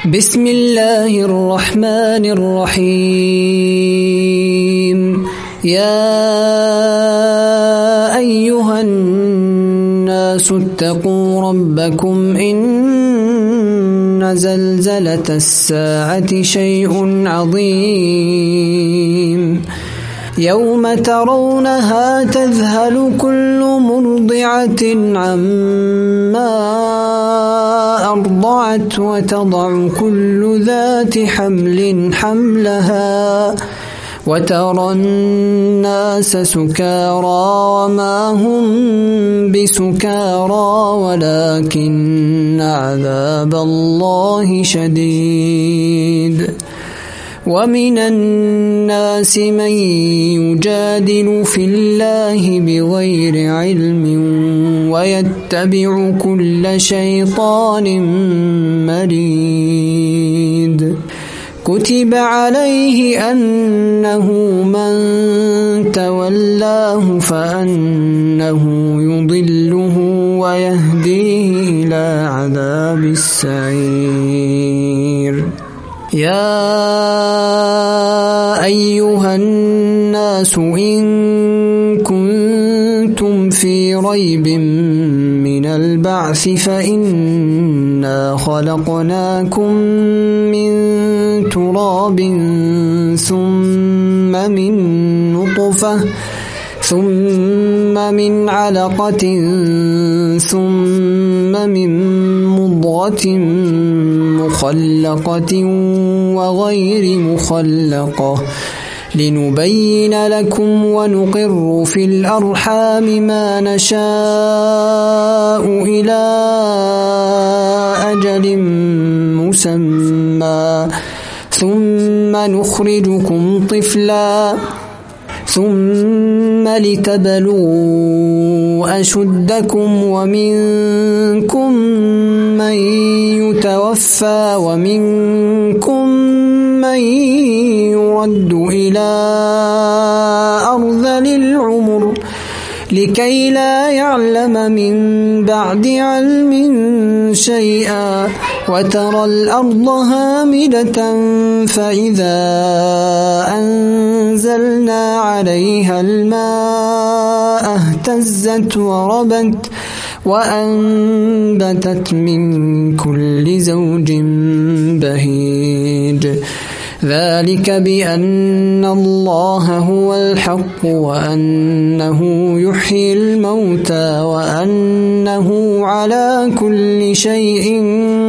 بسم الله الرحمن الرحيم. يا أيها الناس اتقوا ربكم إن زلزلة الساعة شيء عظيم يوم ترونها تذهل كل مرضعة عما أرضعت وتضع كل ذات حمل حملها وترى الناس سكارى وما هم بسكارى ولكن عذاب الله شديد. ومن الناس من يجادل في الله بغير علم ويتبع كل شيطان مريد. كتب عليه أنه من تولاه فأنه يضله ويهديه إلى عذاب السعير. يا أيها الناس إن كنتم في ريب من البعث فإنا خلقناكم من تراب ثم من نطفة ثم من علقة ثم من مضغة مخلقة وغير مخلقة لنبين لكم ونقر في الأرحام ما نشاء إلى أجل مسمى ثم نخرجكم طفلا ثم لتبلغوا أشدكم ومنكم من يتوفى ومنكم من يرد إلى أرذل العمر لكي لا يعلم من بعد علم شيئا. وترى الأرض هامدة فإذا أنزلنا عليها الماء اهتزت وربت وأنبتت من كل زوج بهيج. ذلك بأن الله هو الحق وأنه يحيي الموتى وأنه على كل شيء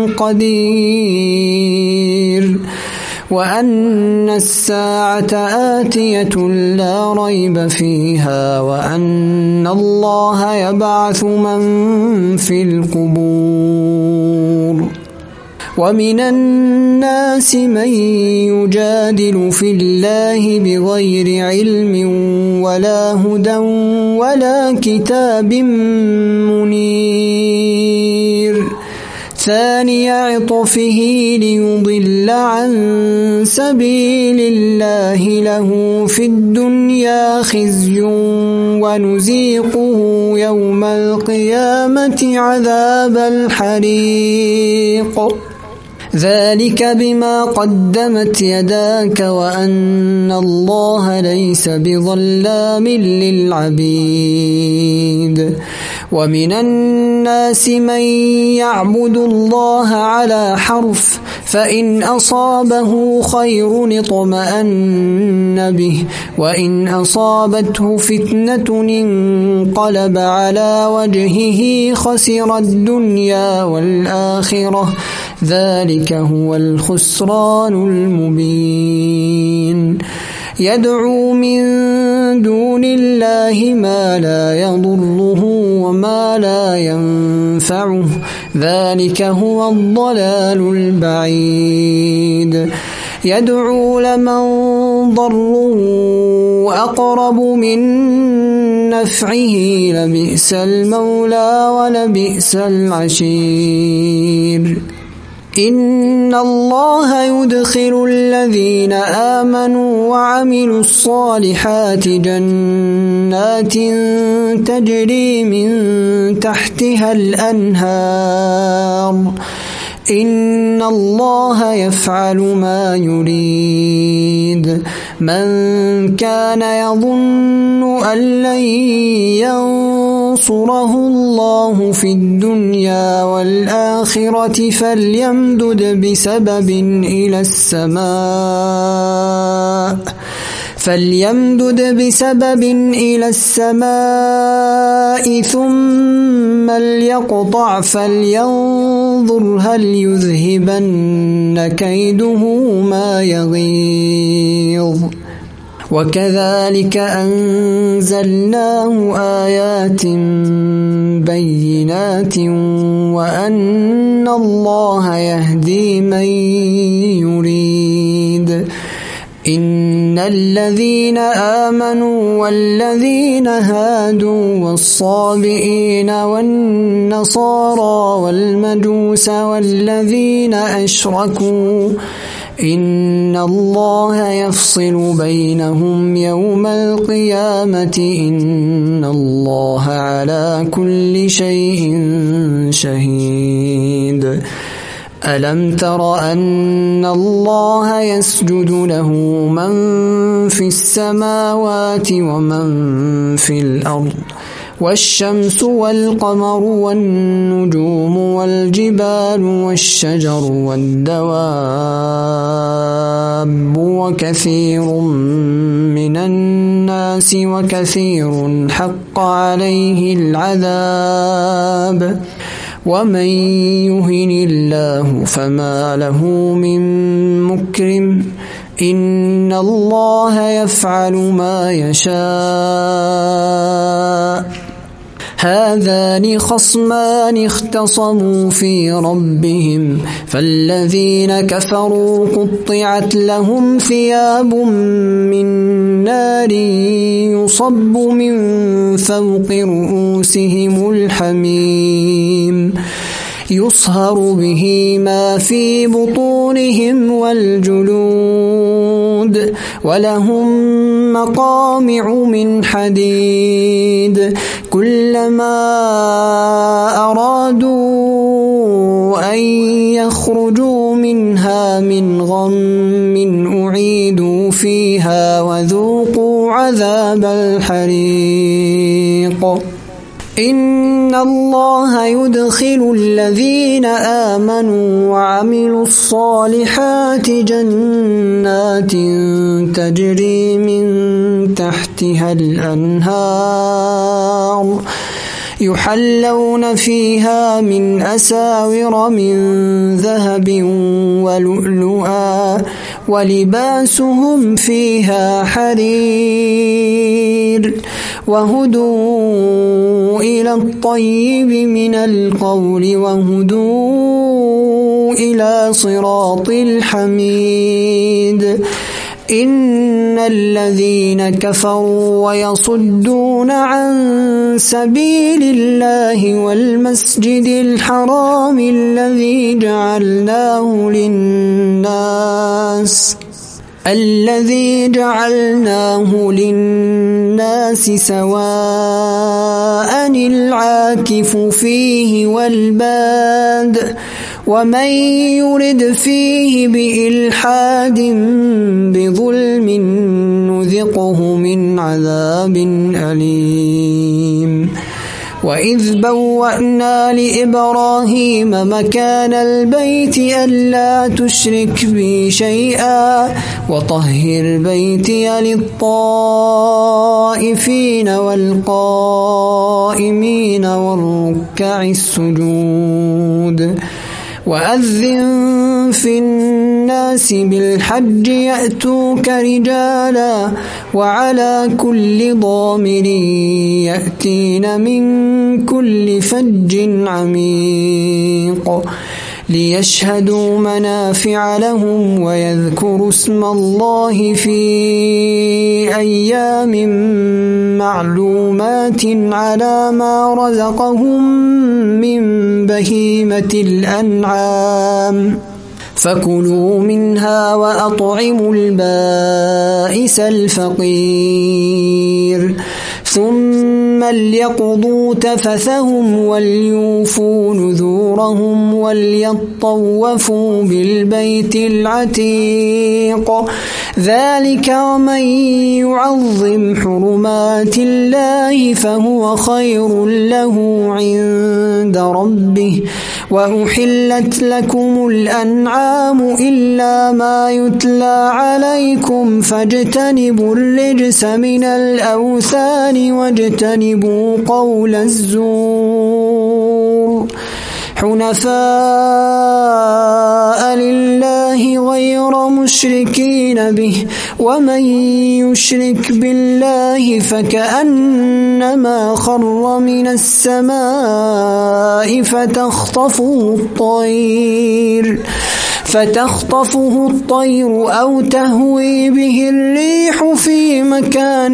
قدير وأن الساعة آتية لا ريب فيها وأن الله يبعث من في القبور. ومن الناس من يجادل في الله بغير علم ولا هدى ولا كتاب منير. ثاني عطفه ليضل عن سبيل الله له في الدنيا خزي ونذيقه يوم القيامة عذاب الحريق. ذلك بما قدمت يداك وأن الله ليس بظلام للعبيد. ومن الناس من يعبد الله على حرف فإن أصابه خير اطمأن به وإن أصابته فتنة انقلب على وجهه خسر الدنيا والآخرة ذلك هو الخسران المبين. يدعو من دون الله ما لا يضره وما لا ينفعه ذلك هو الضلال البعيد. يدعو لمن ضره أقرب من نفعه لبئس المولى ولبئس العشير. إن الله يدخل الذين آمنوا وعملوا الصالحات جنات تجري من تحتها الأنهار إن الله يفعل ما يريد من كان يظن أن لن ينصره الله في الدنيا والآخرة فليمدد بسبب إلى السماء ثم ليقطع فلينظر هل يذهبن كيده ما يغيظ وكذلك أنزلناه آيات بينات وأن الله يهدي من يريد إن الذين آمنوا والذين هادوا والصابئين والنصارى والمجوس والذين أشركوا إن الله يفصل بينهم يوم القيامة إن الله على كل شيء شهيد ألم تر أن الله يسجد له من في السماوات ومن في الأرض والشمس والقمر والنجوم والجبال والشجر والدواب وكثير من الناس وكثير حق عليه العذاب ومن يهن الله فما له من مكرم إن الله يفعل ما يشاء هذان خصمان اختصموا في ربهم فالذين كفروا قطعت لهم ثياب من نار يصب من فوق رؤوسهم الحميم يصهر به ما في بطونهم والجلود ولهم مقامع من حديد كلما أرادوا أن يخرجوا منها من غم أعيدوا فيها وذوقوا عذاب الحريق إن الله يدخل الذين آمنوا وعملوا الصالحات جنات تجري من تحتها الأنهار يحلون فيها من أساور من ذهب ولؤلؤا ولباسهم فيها حرير وهدوا إلى الطيب من القول وهدوا إلى صراط الحميد إن الذين كفروا ويصدون عن سبيل الله والمسجد الحرام الذي جعلناه للناس سواء العاكف فيه والباد ومن يرد فيه بإلحاد بظلم نذقه من عذاب أليم وإذ بوأنا لإبراهيم مكان البيت ألا تشرك بي شيئا وطهر بيتي للطائفين والقائمين والركع السجود وأذن في الناس بالحج يأتوك رجالا وعلى كل ضامر يأتين من كل فج عميق ليشهدوا منافع لهم ويذكروا اسم الله في أيام معلومات على ما رزقهم من بهيمة الأنعام فكلوا منها وأطعموا البائس الفقير ثم ثم ليقضوا تفثهم وليوفوا نذورهم وليطوفوا بالبيت العتيق ذلك ومن يعظم حرمات الله فهو خير له عند ربه وأحلت لكم الأنعام إلا ما يتلى عليكم فاجتنبوا الرجس من الأوثان واجتنبوا قول الزور حنفاء لله غير مشركين به ومن يشرك بالله فكأنما خر من السماء فتخطفه الطير أو تهوي به الريح في مكان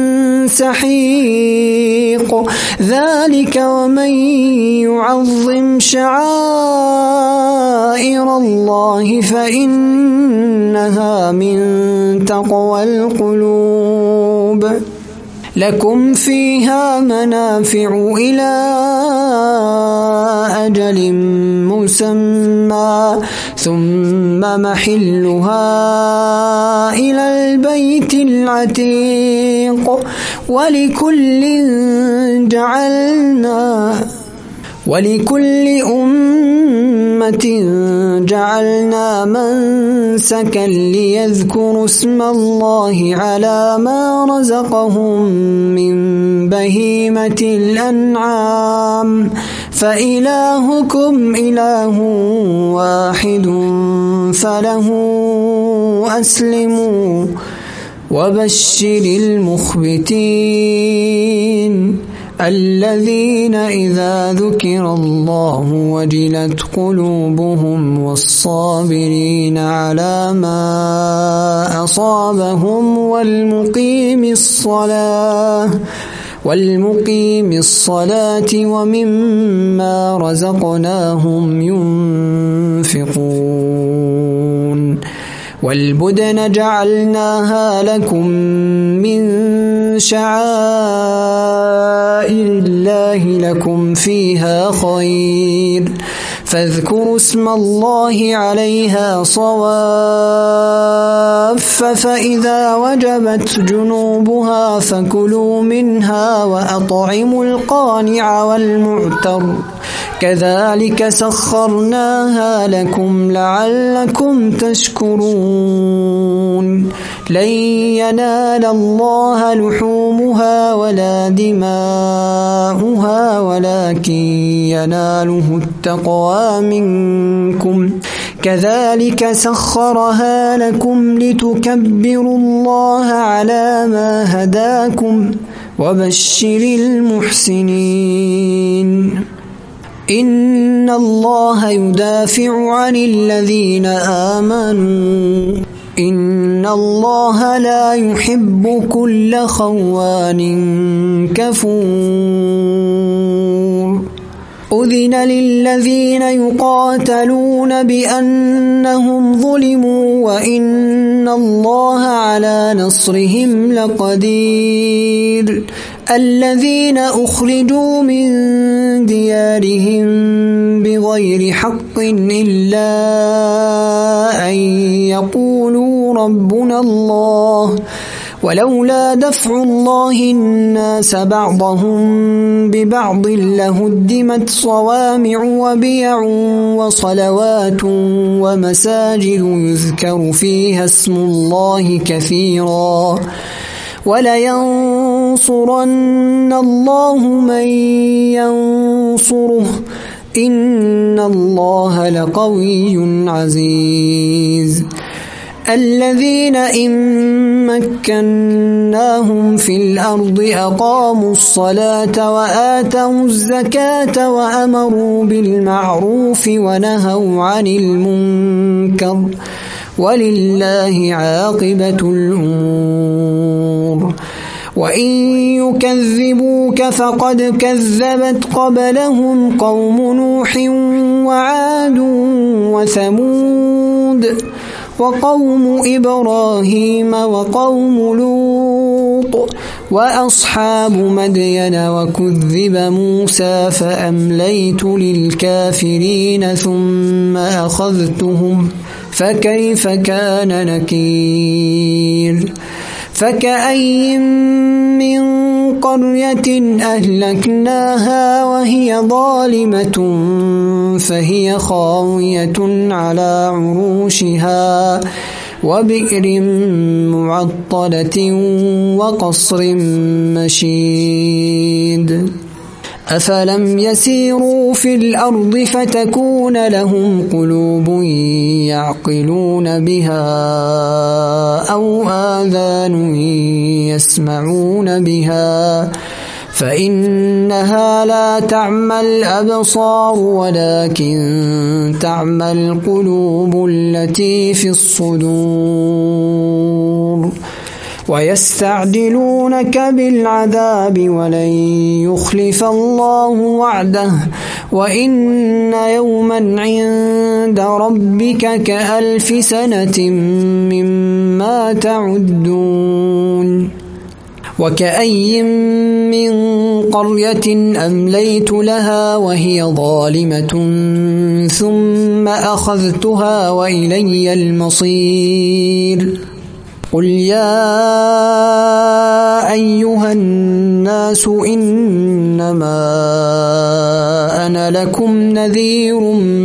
سحيق ذلك ومن يعظم شعائر الله فإنها من تقوى القلوب لكم فيها منافع إلى أجل مسمى ثم محلها إلى البيت العتيق ولكل أمة جعلنا منسكا ليذكروا اسم الله على ما رزقهم من بهيمة الأنعام فإلهكم إله واحد فله أسلموا وبشر المخبتين الذين إذا ذكر الله وجلت قلوبهم والصابرين على ما أصابهم والمقيم الصلاة ومما رزقناهم ينفقون والبدن جعلناها لكم من شعائر الله لكم فيها خير فاذكروا اسم الله عليها صواف فإذا وجبت جنوبها فكلوا منها وأطعموا القانع والمعتر كذلك سخرناها لكم لعلكم تشكرون لن ينال الله لحومها ولا دماؤها ولكن يناله التقوى منكم كذلك سخرها لكم لتكبروا الله على ما هداكم وبشر المحسنين إن الله يدافع عن الذين آمنوا إن الله لا يحب كل خوان كفور أذن للذين يقاتلون بأنهم ظلموا وإن الله على نصرهم لقدير الذين أخرجوا من ديارهم بغير حق إلا أن يقولوا ربنا الله ولولا دفع الله الناس بعضهم ببعض لهدمت صوامع وبيع وصلوات ومساجد يذكر فيها اسم الله كثيرا ولينصرن الله من ينصره إن الله لقوي عزيز الذين إن مكناهم في الأرض أقاموا الصلاة وآتوا الزكاة وأمروا بالمعروف ونهوا عن المنكر ولله عاقبة الأمور وإن يكذبوك فقد كذبت قبلهم قوم نوح وعاد وثمود وقوم إبراهيم وقوم لوط لوط وأصحاب مدين وكذب موسى فأمليت للكافرين ثم أخذتهم فكيف كان نكير فكأي من قرية أهلكناها وهي ظالمة فهي خاوية على عروشها وبئر معطلة وقصر مشيد أفلم يسيروا في الأرض فتكون لهم قلوب يعقلون بها أو آذان يسمعون بها فإنها لا تعمى الأبصار ولكن تعمى القلوب التي في الصدور ويستعجلونك بالعذاب ولن يخلف الله وعده وإن يوما عند ربك كألف سنة مما تعدون وكأي من قرية أمليت لها وهي ظالمة ثم أخذتها وإلي المصير قل يا أيها الناس إنما أنا لكم نذير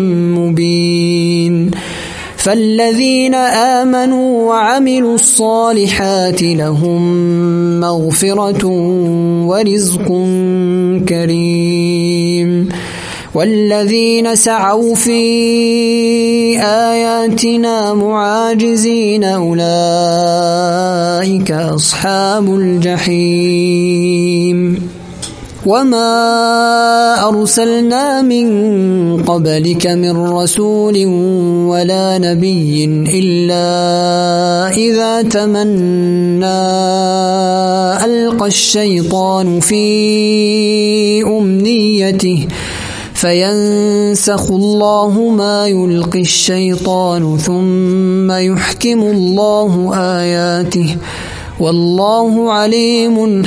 مبين فالذين آمنوا وعملوا الصالحات لهم مغفرة ورزق كريم والذين سعوا في آياتنا معاجزين أولئك أصحاب الجحيم وما أرسلنا من قبلك من رسول ولا نبي إلا إذا تمنى ألقى الشيطان في أمنيته فينسخ الله ما يلقي الشيطان ثم يحكم الله آياته والله عليم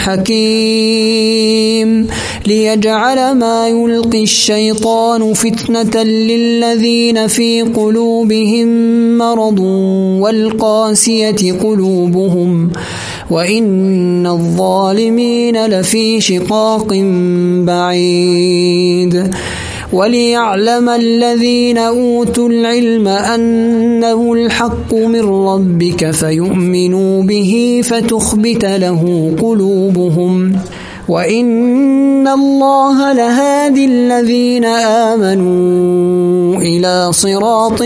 حكيم ليجعل ما يلقي الشيطان فتنة للذين في قلوبهم مرض والقاسية قلوبهم وإن الظالمين لفي شقاق بعيد وليعلم الذين أوتوا العلم أنه الحق من ربك فيؤمنوا به فتخبت له قلوبهم وإن الله لهادي الذين آمنوا إلى صراط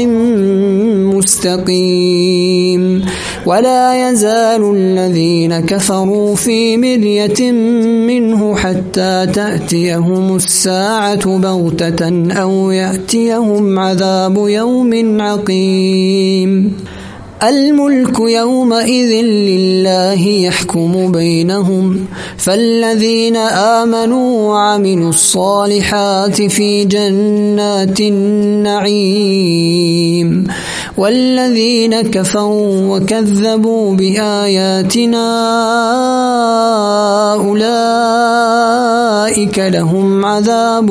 مستقيم ولا يزال الذين كفروا في مرية منه حتى تأتيهم الساعة بغتة أو يأتيهم عذاب يوم عقيم الملك يومئذ لله يحكم بينهم فالذين آمنوا وعملوا الصالحات في جنات النعيم والذين كفروا وكذبوا بآياتنا أولئك لهم عذاب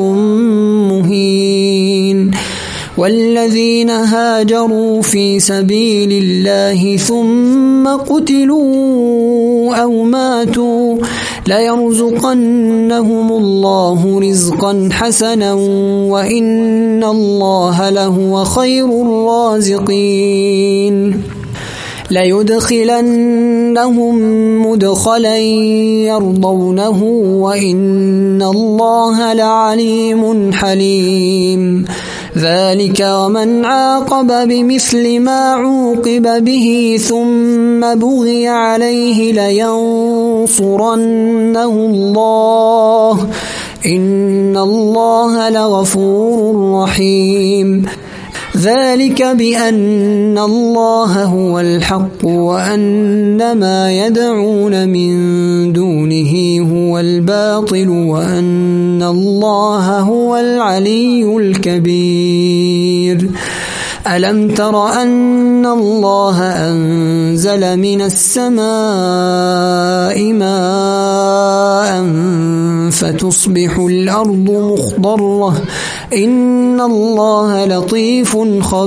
مهين والذين هاجروا في سبيل الله ثم قتلوا أو ماتوا ليرزقنهم الله رزقا حسنا وإن الله لهو خير الرازقين ليدخلنهم مدخلا يرضونه وإن الله لعليم حليم ذلك ومن عاقب بمثل ما عوقب به ثم بغي عليه لينصرنه الله إن الله لغفور رحيم ذلك بأن الله هو الحق وأن ما يدعون من دونه هو الباطل وأن الله هو العلي الكبير ألم تر أن الله أنزل من السماء ماء فتصبح الأرض مخضرة إن الله لطيف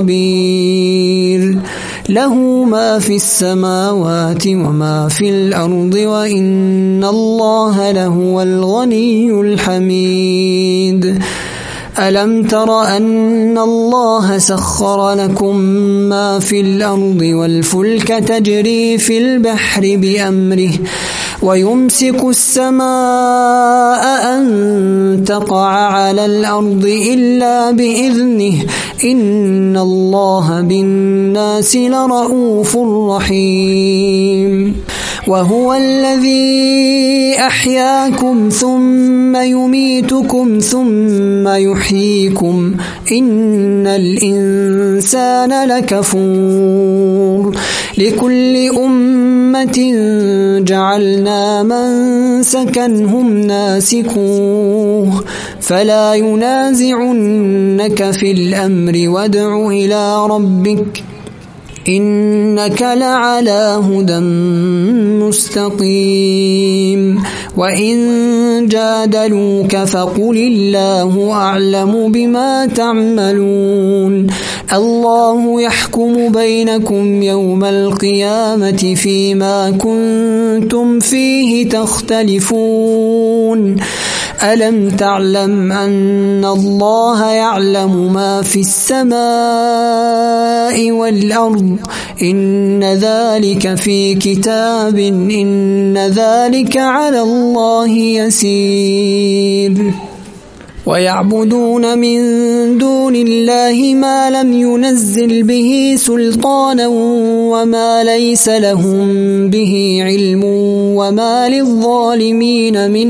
خبير له ما في السماوات وما في الأرض وإن الله لهو الغني الحميد ألم تر أن الله سخر لكم ما في الأرض والفلك تجري في البحر بأمره ويمسك السماء أن تقع على الأرض إلا بإذنه إن الله بالناس لرؤوف رحيم وهو الذي أحياكم ثم يميتكم ثم يحييكم إن الإنسان لكفور لكل أمة جعلنا منسكا هم ناسكوه فلا ينازعنك في الأمر وادع إلى ربك إنك لعلى هدى مستقيم وإن جادلوك فقل الله أعلم بما تعملون الله يحكم بينكم يوم القيامة فيما كنتم فيه تختلفون ألم تعلم أن الله يعلم ما في السماء والأرض إن ذلك في كتاب إن ذلك على الله يسير ويعبدون من دون الله ما لم ينزل به سلطانا وما ليس لهم به علم وما للظالمين من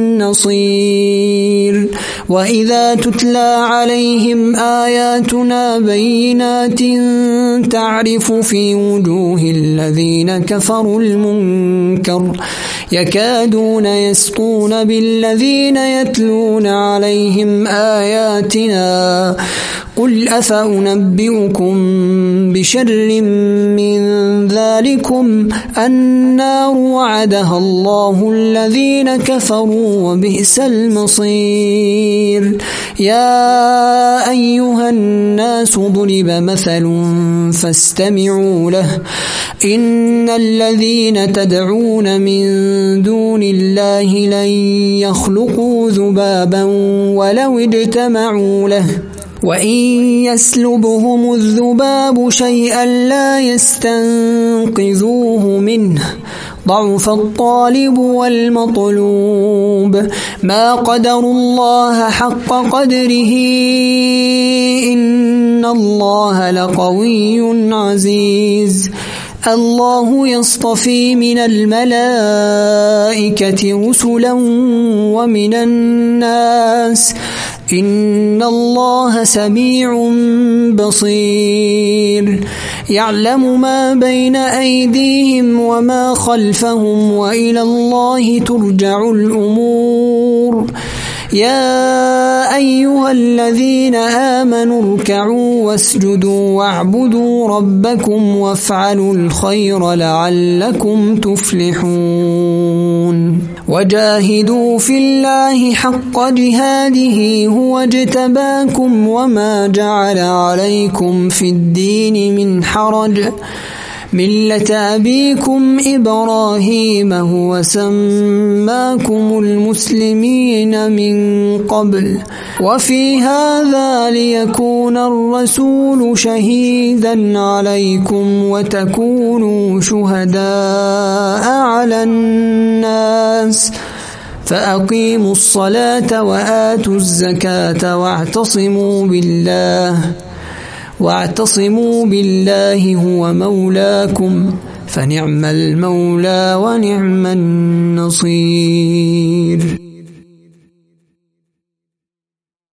نصير وإذا تتلى عليهم آياتنا بينات تعرف في وجوه الذين كفروا المنكر يكادون يسطون بالذين يتلون عليهم آياتنا قل أفأنبئكم بشر من ذلكم النار وعدها الله الذين كفروا وبئس المصير يا أيها الناس ضرب مثل فاستمعوا له إن الذين تدعون من دون الله لن يخلقوا ذبابا ولو اجتمعوا له وإن يسلبهم الذباب شيئا لا يستنقذوه منه ضعف الطالب والمطلوب ما قدروا الله حق قدره إن الله لقوي عزيز الله يصطفي من الملائكة رسلا ومن الناس إن الله سميع بصير يعلم ما بين أيديهم وما خلفهم وإلى الله ترجع الأمور يا أيها الذين آمنوا اركعوا واسجدوا واعبدوا ربكم وافعلوا الخير لعلكم تفلحون وجاهدوا في الله حق جهاده هو اجتباكم وما جعل عليكم في الدين من حرج ملة أبيكم إبراهيم هو سماكم المسلمين من قبل وفي هذا ليكون الرسول شهيدا عليكم وتكونوا شهداء على الناس فأقيموا الصلاة وآتوا الزكاة واعتصموا بالله هو مولاكم فنعم المولى ونعم النصير.